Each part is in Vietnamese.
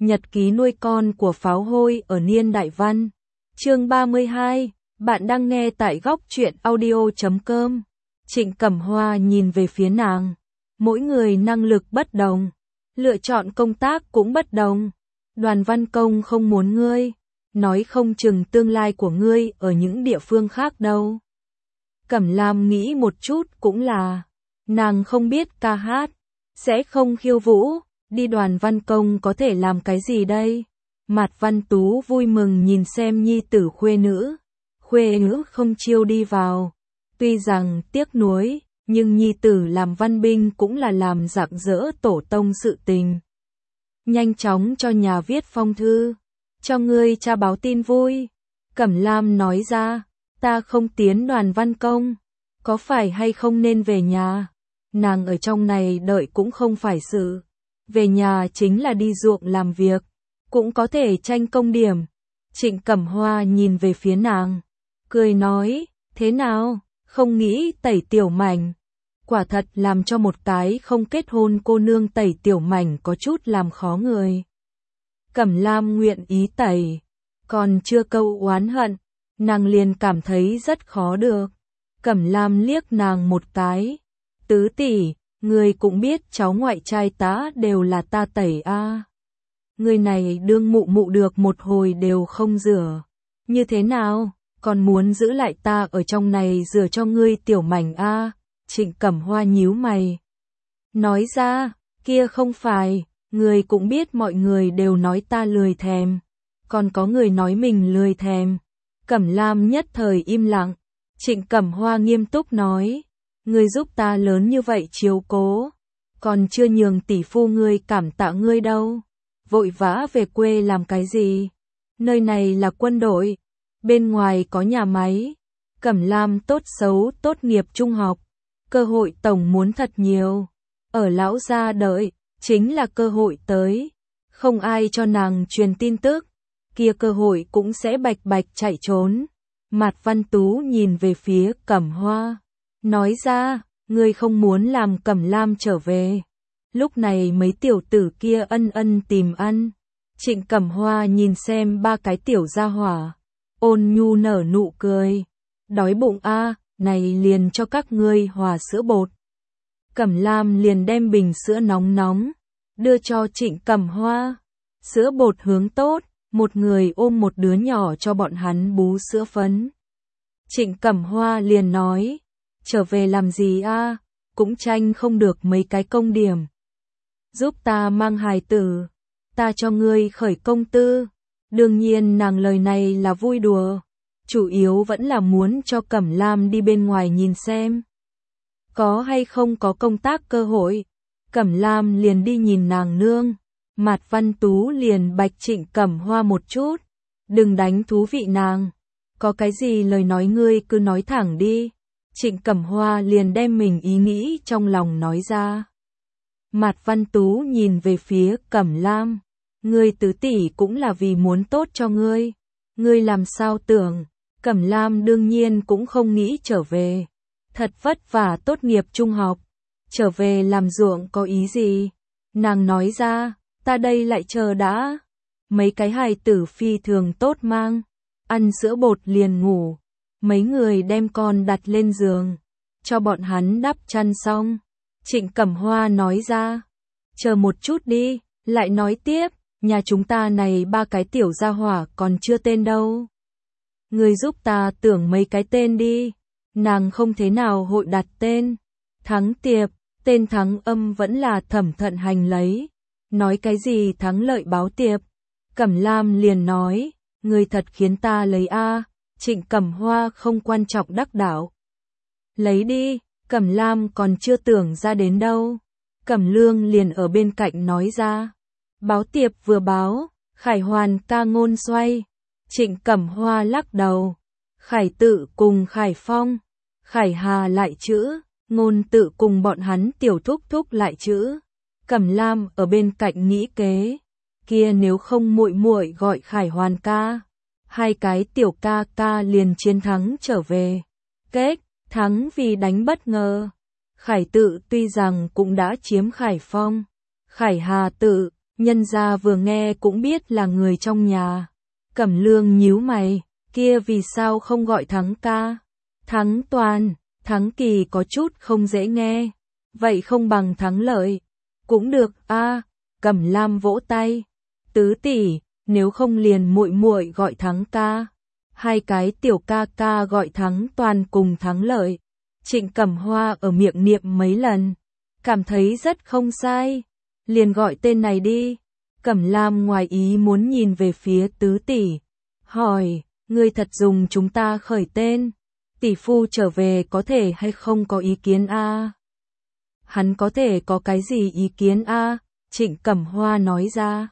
Nhật ký nuôi con của pháo hôi ở niên đại văn. Chương 32, bạn đang nghe tại góc truyện audio.com. Trịnh Cẩm Hoa nhìn về phía nàng. Mỗi người năng lực bất đồng, lựa chọn công tác cũng bất đồng. Đoàn Văn Công không muốn ngươi, nói không chừng tương lai của ngươi ở những địa phương khác đâu. Cẩm Lam nghĩ một chút cũng là, nàng không biết ca hát, sẽ không khiêu vũ, đi Đoàn Văn Công có thể làm cái gì đây? Mạt Văn Tú vui mừng nhìn xem nhi tử khuê nữ không chiêu đi vào. Tuy rằng tiếc nuối, nhưng nhi tử làm văn binh cũng là làm rạng rỡ tổ tông sự tình. Nhanh chóng cho nhà viết phong thư, cho ngươi cha báo tin vui. Cẩm Lam nói ra, ta không tiến Đoàn Văn Công, có phải hay không nên về nhà? Nàng ở trong này đợi cũng không phải sự. Về nhà chính là đi ruộng làm việc, cũng có thể tranh công điểm. Trịnh Cẩm Hoa nhìn về phía nàng, cười nói, thế nào, không nghĩ tẩy tiểu mảnh. Quả thật làm cho một cái không kết hôn cô nương tẩy tiểu mảnh có chút làm khó người. Cẩm Lam nguyện ý tẩy, còn chưa câu oán hận, nàng liền cảm thấy rất khó được. Cẩm Lam liếc nàng một cái, tứ tỷ, ngươi cũng biết cháu ngoại trai tá đều là ta tẩy a. Ngươi này đương mụ mụ được một hồi đều không rửa. Như thế nào, còn muốn giữ lại ta ở trong này rửa cho ngươi tiểu mảnh a? Trịnh Cẩm Hoa nhíu mày. Nói ra, kia không phải, ngươi cũng biết mọi người đều nói ta lười thèm. Còn có người nói mình lười thèm. Cẩm Lam nhất thời im lặng. Trịnh Cẩm Hoa nghiêm túc nói, ngươi giúp ta lớn như vậy chiếu cố, còn chưa nhường tỷ phu ngươi cảm tạ ngươi đâu. Vội vã về quê làm cái gì? Nơi này là quân đội, bên ngoài có nhà máy. Cẩm Lam tốt xấu tốt nghiệp trung học, cơ hội tổng muốn thật nhiều. Ở lão gia đợi, chính là cơ hội tới. Không ai cho nàng truyền tin tức, kia cơ hội cũng sẽ bạch bạch chạy trốn. Mạt Văn Tú nhìn về phía Cẩm Hoa, nói ra, ngươi không muốn làm Cẩm Lam trở về. Lúc này mấy tiểu tử kia ân ân tìm ăn. Trịnh Cẩm Hoa nhìn xem ba cái tiểu gia hỏa, ôn nhu nở nụ cười. Đói bụng a, này liền cho các ngươi hòa sữa bột. Cẩm Lam liền đem bình sữa nóng nóng, đưa cho Trịnh Cẩm Hoa. Sữa bột hướng tốt, một người ôm một đứa nhỏ cho bọn hắn bú sữa phấn. Trịnh Cẩm Hoa liền nói, trở về làm gì a, cũng tranh không được mấy cái công điểm. Giúp ta mang hài tử, ta cho ngươi khởi công tư. Đương nhiên nàng lời này là vui đùa, chủ yếu vẫn là muốn cho Cẩm Lam đi bên ngoài nhìn xem. Có hay không có công tác cơ hội. Cẩm Lam liền đi nhìn nàng nương. Mạt Văn Tú liền bạch Trịnh Cẩm Hoa một chút, đừng đánh thú vị nàng. Có cái gì lời nói ngươi cứ nói thẳng đi. Trịnh Cẩm Hoa liền đem mình ý nghĩ trong lòng nói ra. Mạt Văn Tú nhìn về phía Cẩm Lam, ngươi tứ tỷ cũng là vì muốn tốt cho ngươi. Ngươi làm sao tưởng? Cẩm Lam đương nhiên cũng không nghĩ trở về. Thật vất vả tốt nghiệp trung học, trở về làm ruộng có ý gì? Nàng nói ra, ta đây lại chờ đã. Mấy cái hài tử phi thường tốt mang, ăn sữa bột liền ngủ. Mấy người đem con đặt lên giường, cho bọn hắn đắp chăn xong. Trịnh Cẩm Hoa nói ra, chờ một chút đi, lại nói tiếp, nhà chúng ta này ba cái tiểu gia hỏa còn chưa tên đâu. Người giúp ta tưởng mấy cái tên đi. Nàng không thế nào hội đặt tên. Thắng Tiệp, tên Thắng Âm vẫn là Thẩm Thận Hành lấy. Nói cái gì thắng lợi báo tiệp. Cẩm Lam liền nói, người thật khiến ta lấy a. Trịnh Cẩm Hoa không quan trọng đắc đạo. Lấy đi, Cẩm Lam còn chưa tưởng ra đến đâu. Cẩm Lương liền ở bên cạnh nói ra. Báo tiệp vừa báo, Khải Hoàn ca ngôn xoay. Trịnh Cẩm Hoa lắc đầu. Khải Tự cùng Khải Phong, Khải Hà lại chữ, Ngôn Tự cùng bọn hắn tiểu thúc thúc lại chữ. Cẩm Lam ở bên cạnh nghĩ kế, kia nếu không muội muội gọi Khải Hoàn ca, hai cái tiểu ca ca liền chiến thắng trở về. Kết, thắng vì đánh bất ngờ. Khải Tự tuy rằng cũng đã chiếm Khải Phong, Khải Hà Tự Nhân gia vừa nghe cũng biết là người trong nhà. Cẩm Lương nhíu mày, kia vì sao không gọi Thắng ca? Thắng Toàn, Thắng Kỳ có chút không dễ nghe. Vậy không bằng Thắng Lợi. Cũng được a. Cẩm Lam vỗ tay. Tứ tỷ, nếu không liền muội muội gọi Thắng ca. Hai cái tiểu ca ca gọi Thắng Toàn cùng Thắng Lợi. Trịnh Cẩm Hoa ở miệng niệm mấy lần, cảm thấy rất không sai. Liền gọi tên này đi. Cẩm Lam ngoài ý muốn nhìn về phía tứ tỷ, hỏi, ngươi thật dùng chúng ta khởi tên? Tỷ phu trở về có thể hay không có ý kiến a? Hắn có thể có cái gì ý kiến a? Trịnh Cẩm Hoa nói ra.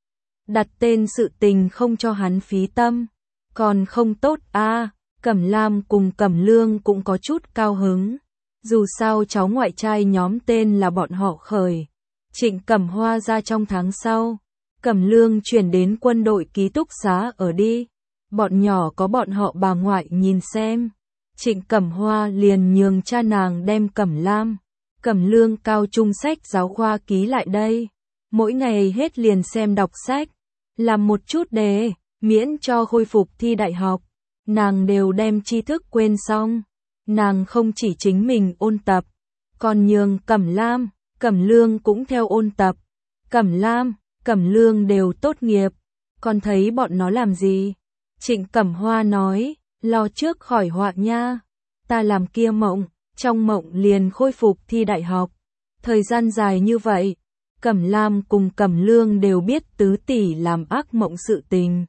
Đặt tên sự tình không cho hắn phí tâm, còn không tốt a. Cẩm Lam cùng Cẩm Lương cũng có chút cao hứng. Dù sao cháu ngoại trai nhóm tên là bọn họ khởi. Trịnh Cẩm Hoa ra trong tháng sau. Cẩm Lương chuyển đến quân đội ký túc xá ở đi. Bọn nhỏ có bọn họ bà ngoại nhìn xem. Trịnh Cẩm Hoa liền nhường cha nàng đem Cẩm Lam, Cẩm Lương cao trung sách giáo khoa ký lại đây. Mỗi ngày hết liền xem đọc sách. Làm một chút đề, miễn cho khôi phục thi đại học. Nàng đều đem tri thức quên xong. Nàng không chỉ chính mình ôn tập, còn nhường Cẩm Lam, Cẩm Lương cũng theo ôn tập. Cẩm Lam, Cẩm Lương đều tốt nghiệp, còn thấy bọn nó làm gì? Trịnh Cẩm Hoa nói, lo trước khỏi họa nha. Ta làm kia mộng, trong mộng liền khôi phục thi đại học. Thời gian dài như vậy, Cẩm Lam cùng Cẩm Lương đều biết tứ tỷ làm ác mộng sự tình.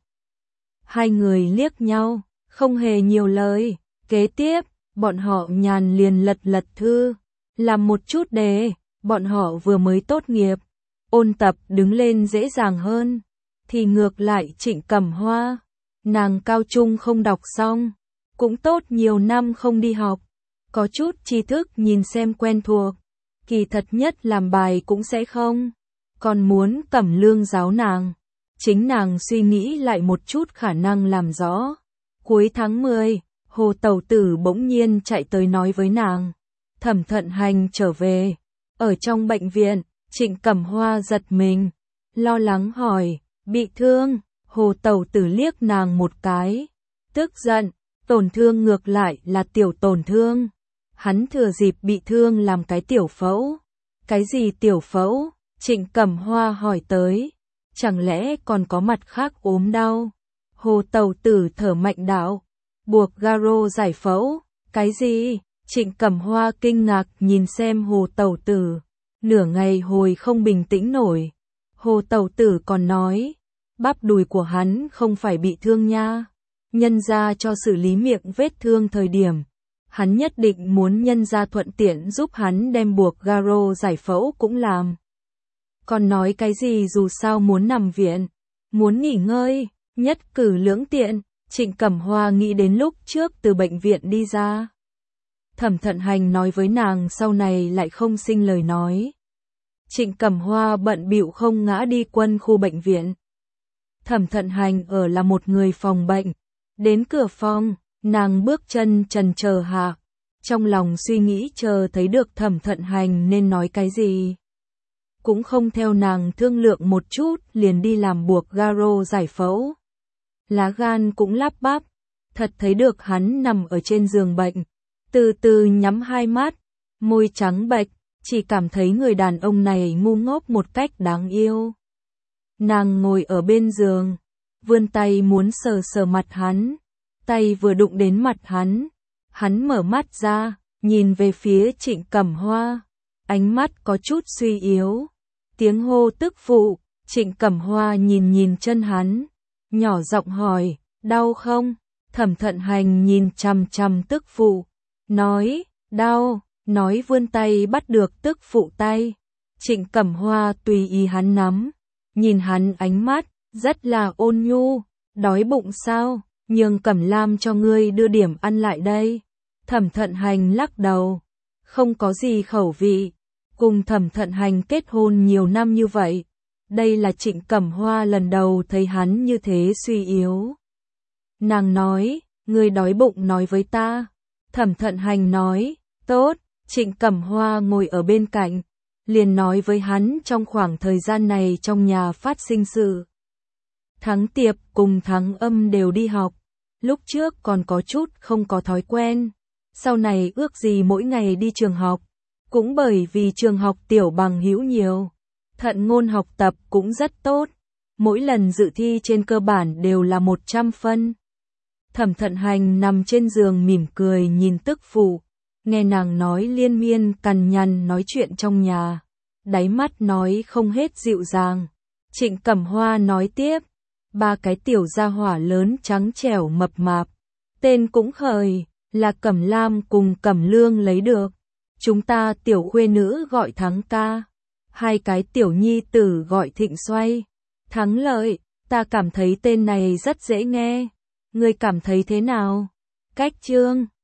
Hai người liếc nhau, không hề nhiều lời. Kế tiếp, bọn họ nhàn liền lật thư, làm một chút đề. Bọn họ vừa mới tốt nghiệp, ôn tập đứng lên dễ dàng hơn. Thì ngược lại Trịnh Cẩm Hoa, nàng cao trung không đọc xong, cũng tốt nhiều năm không đi học, có chút tri thức nhìn xem quen thuộc, kỳ thật nhất làm bài cũng sẽ không, còn muốn Cẩm Lương giáo nàng. Chính nàng suy nghĩ lại một chút khả năng làm rõ. Cuối tháng 10, Hồ Tẩu Tử bỗng nhiên chạy tới nói với nàng, Thẩm Thận Hành trở về. Ở trong bệnh viện, Trịnh Cẩm Hoa giật mình, lo lắng hỏi, bị thương? Hồ Tẩu Tử liếc nàng một cái, tức giận, tổn thương ngược lại là tiểu tổn thương. Hắn thừa dịp bị thương làm cái tiểu phẫu. Cái gì tiểu phẫu? Trịnh Cẩm Hoa hỏi tới, chẳng lẽ còn có mặt khác ốm đau? Hồ Tẩu Tử thở mạnh đạo, buộc garo giải phẫu. Cái gì? Trịnh Cẩm Hoa kinh ngạc nhìn xem Hồ Tẩu Tử, nửa ngày hồi không bình tĩnh nổi. Hồ Tẩu Tử còn nói, bắp đùi của hắn không phải bị thương nha. Nhân gia cho xử lý miệng vết thương thời điểm, hắn nhất định muốn nhân gia thuận tiện giúp hắn đem buộc garo giải phẫu cũng làm. Còn nói cái gì dù sao muốn nằm viện, muốn nghỉ ngơi, nhất cử lưỡng tiện. Trịnh Cẩm Hoa nghĩ đến lúc trước từ bệnh viện đi ra. Thẩm Thận Hành nói với nàng sau này lại không sinh lời nói. Trịnh Cẩm Hoa bận bịu không ngã đi quân khu bệnh viện. Thẩm Thận Hành ở là một người phòng bệnh. Đến cửa phòng, nàng bước chân chần chờ hạ. Trong lòng suy nghĩ chờ thấy được Thẩm Thận Hành nên nói cái gì. Cũng không theo nàng thương lượng một chút liền đi làm buộc garo giải phẫu. Lá gan cũng lắp bắp, thật thấy được hắn nằm ở trên giường bệnh. Từ từ nhắm hai mắt, môi trắng bệch, chỉ cảm thấy người đàn ông này ngu ngốc một cách đáng yêu. Nàng ngồi ở bên giường, vươn tay muốn sờ sờ mặt hắn, tay vừa đụng đến mặt hắn mở mắt ra, nhìn về phía Trịnh Cẩm Hoa, ánh mắt có chút suy yếu. Tiếng hô tức phụ, Trịnh Cẩm Hoa nhìn chân hắn, nhỏ giọng hỏi, đau không? Thẩm Thận Hành nhìn chằm chằm tức phụ, nói, đau, nói vươn tay bắt được tức phụ tay. Trịnh Cẩm Hoa tùy ý hắn nắm, nhìn hắn ánh mắt, rất là ôn nhu, đói bụng sao, nhường Cẩm Lam cho ngươi đưa điểm ăn lại đây. Thẩm Thận Hành lắc đầu, không có gì khẩu vị, cùng Thẩm Thận Hành kết hôn nhiều năm như vậy. Đây là Trịnh Cẩm Hoa lần đầu thấy hắn như thế suy yếu. Nàng nói, ngươi đói bụng nói với ta. Thẩm Thận Hành nói, tốt. Trịnh Cẩm Hoa ngồi ở bên cạnh, liền nói với hắn trong khoảng thời gian này trong nhà phát sinh sự. Thắng Tiệp cùng Thắng Âm đều đi học, lúc trước còn có chút không có thói quen, sau này ước gì mỗi ngày đi trường học, cũng bởi vì trường học tiểu bằng hữu nhiều, Thận Ngôn học tập cũng rất tốt, mỗi lần dự thi trên cơ bản đều là 100 phân. Thẩm Thận Hành nằm trên giường mỉm cười nhìn tức phụ, nghe nàng nói liên miên cằn nhằn nói chuyện trong nhà, đáy mắt nói không hết dịu dàng. Trịnh Cẩm Hoa nói tiếp, ba cái tiểu gia hỏa lớn trắng trẻo mập mạp, tên cũng khởi, là Cẩm Lam cùng Cẩm Lương lấy được. Chúng ta tiểu khuê nữ gọi Thắng ca, hai cái tiểu nhi tử gọi Thịnh Xoay. Thắng Lợi, ta cảm thấy tên này rất dễ nghe, ngươi cảm thấy thế nào? Cách Trương